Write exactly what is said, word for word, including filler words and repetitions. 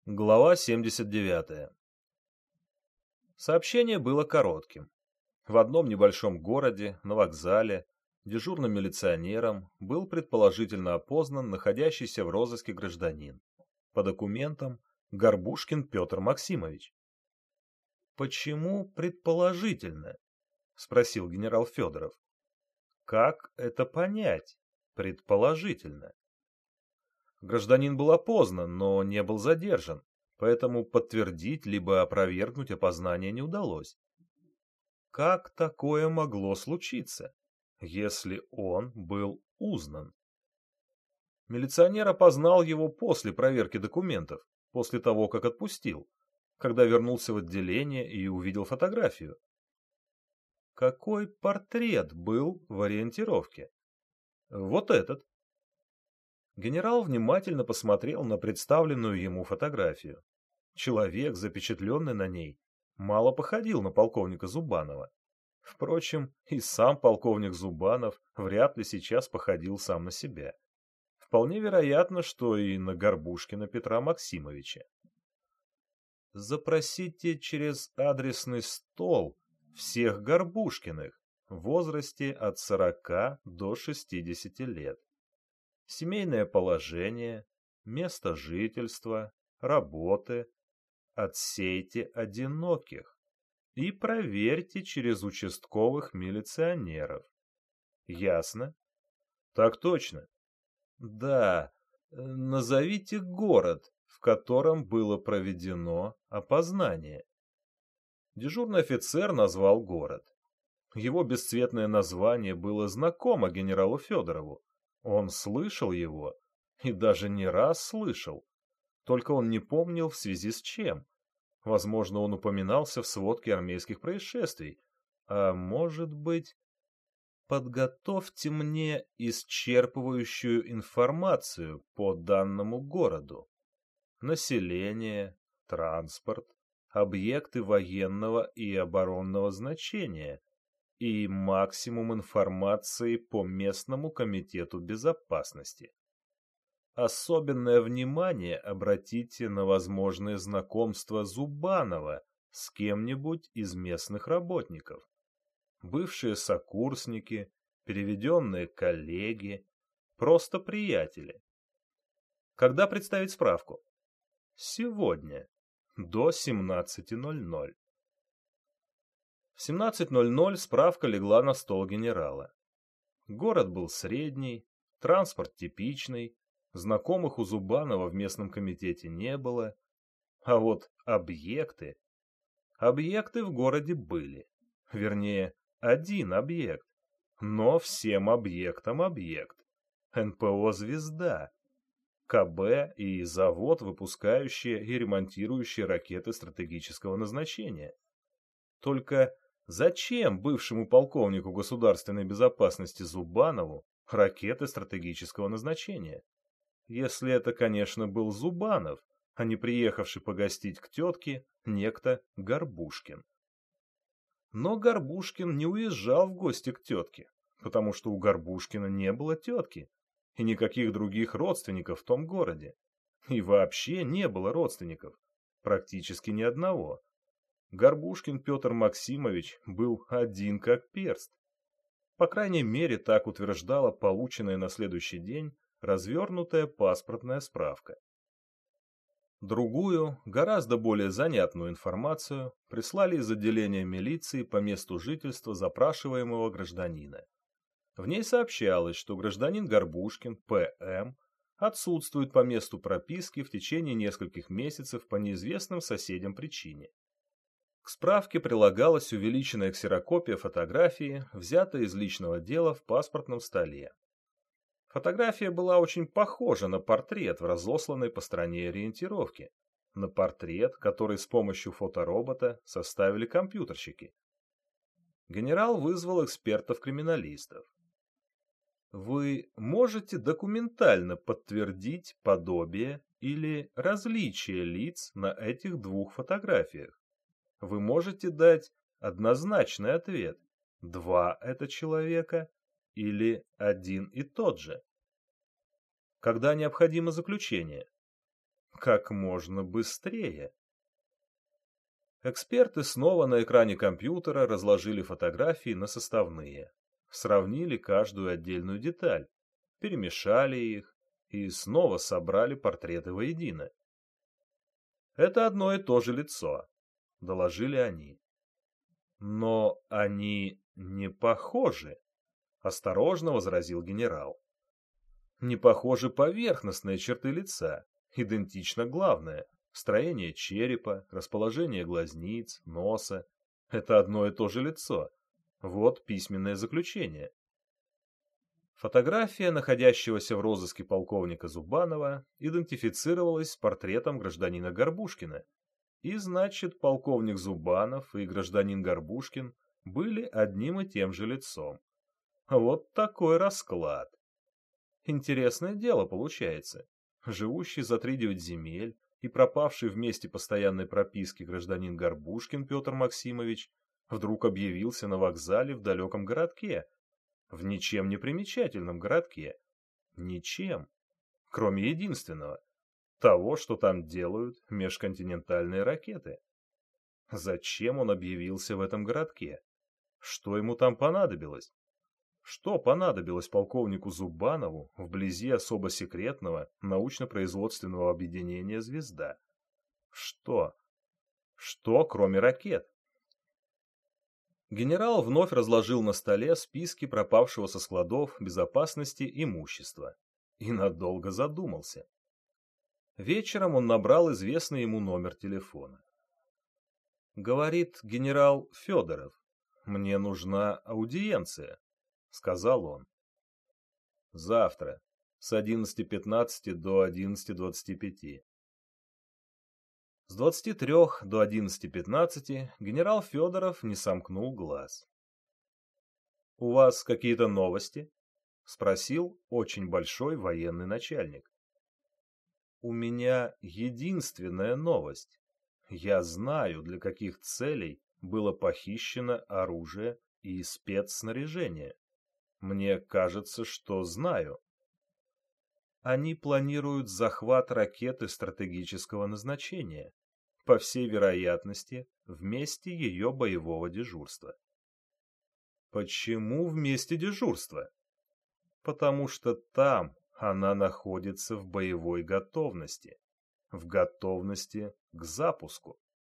Глава семьдесят девятая. Сообщение было коротким. В одном небольшом городе, на вокзале, дежурным милиционером был предположительно опознан находящийся в розыске гражданин. По документам Горбушкин Петр Максимович. «Почему предположительно?» — спросил генерал Федоров. «Как это понять? Предположительно?» Гражданин был опознан, но не был задержан, поэтому подтвердить либо опровергнуть опознание не удалось. Как такое могло случиться, если он был узнан? Милиционер опознал его после проверки документов, после того, как отпустил, когда вернулся в отделение и увидел фотографию. Какой портрет был в ориентировке? Вот этот. Генерал внимательно посмотрел на представленную ему фотографию. Человек, запечатленный на ней, мало походил на полковника Зубанова. Впрочем, и сам полковник Зубанов вряд ли сейчас походил сам на себя. Вполне вероятно, что и на Горбушкина Петра Максимовича. Запросите через адресный стол всех Горбушкиных в возрасте от сорока до шестидесяти лет. Семейное положение, место жительства, работы. Отсейте одиноких и проверьте через участковых милиционеров. Ясно? Так точно. Да, назовите город, в котором было проведено опознание. Дежурный офицер назвал город. Его бесцветное название было знакомо генералу Федорову. Он слышал его, и даже не раз слышал. Только он не помнил, в связи с чем. Возможно, он упоминался в сводке армейских происшествий. А может быть... Подготовьте мне исчерпывающую информацию по данному городу. Население, транспорт, объекты военного и оборонного значения и максимум информации по местному комитету безопасности. Особенное внимание обратите на возможное знакомство Зубанова с кем-нибудь из местных работников. Бывшие сокурсники, переведенные коллеги, просто приятели. Когда представить справку? Сегодня, до семнадцати ноль-ноль. В семнадцать ноль-ноль справка легла на стол генерала. Город был средний, транспорт типичный, знакомых у Зубанова в местном комитете не было, а вот объекты... Объекты в городе были, вернее, один объект, но всем объектам объект. эн пэ о «Звезда», ка бэ и завод, выпускающие и ремонтирующие ракеты стратегического назначения. Только зачем бывшему полковнику государственной безопасности Зубанову ракеты стратегического назначения? Если это, конечно, был Зубанов, а не приехавший погостить к тетке некто Горбушкин. Но Горбушкин не уезжал в гости к тетке, потому что у Горбушкина не было тетки и никаких других родственников в том городе. И вообще не было родственников, практически ни одного. Горбушкин Петр Максимович был один как перст. По крайней мере, так утверждала полученная на следующий день развернутая паспортная справка. Другую, гораздо более занятную информацию прислали из отделения милиции по месту жительства запрашиваемого гражданина. В ней сообщалось, что гражданин Горбушкин Пэ Эм отсутствует по месту прописки в течение нескольких месяцев по неизвестным соседям причине. К справке прилагалась увеличенная ксерокопия фотографии, взятая из личного дела в паспортном столе. Фотография была очень похожа на портрет в разосланной по стране ориентировке, на портрет, который с помощью фоторобота составили компьютерщики. Генерал вызвал экспертов-криминалистов. Вы можете документально подтвердить подобие или различие лиц на этих двух фотографиях? Вы можете дать однозначный ответ: два это человека или один и тот же? Когда необходимо заключение? как можно быстрее. Эксперты снова на экране компьютера разложили фотографии на составные, сравнили каждую отдельную деталь, перемешали их и снова собрали портреты воедино. «Это одно и то же лицо», — доложили они. «Но они не похожи», — осторожно возразил генерал. «Не похожи поверхностные черты лица, идентично главное — строение черепа, расположение глазниц, носа. Это одно и то же лицо. Вот письменное заключение». Фотография находящегося в розыске полковника Зубанова идентифицировалась с портретом гражданина Горбушкина, и значит, полковник Зубанов и гражданин Горбушкин были одним и тем же лицом. Вот такой расклад. Интересное дело получается. Живущий за тридевять земель и пропавший в месте постоянной прописки гражданин Горбушкин Петр Максимович вдруг объявился на вокзале в далеком городке, в ничем не примечательном городке. Ничем, кроме единственного. Того, что там делают межконтинентальные ракеты. Зачем он объявился в этом городке? Что ему там понадобилось? Что понадобилось полковнику Зубанову вблизи особо секретного научно-производственного объединения «Звезда»? Что? Что, кроме ракет? Генерал вновь разложил на столе списки пропавшего со складов безопасности имущества и надолго задумался. Вечером он набрал известный ему номер телефона. «Говорит генерал Федоров, мне нужна аудиенция», — сказал он. «Завтра, с одиннадцати пятнадцати до одиннадцати двадцати пяти». С двадцати трех до одиннадцати пятнадцати генерал Федоров не сомкнул глаз. «У вас какие-то новости?» — спросил очень большой военный начальник. «У меня единственная новость. Я знаю, для каких целей было похищено оружие и спецснаряжение. Мне кажется, что знаю. Они планируют захват ракеты стратегического назначения, по всей вероятности, в месте ее боевого дежурства». «Почему в месте дежурства?» «Потому что там она находится в боевой готовности, в готовности к запуску».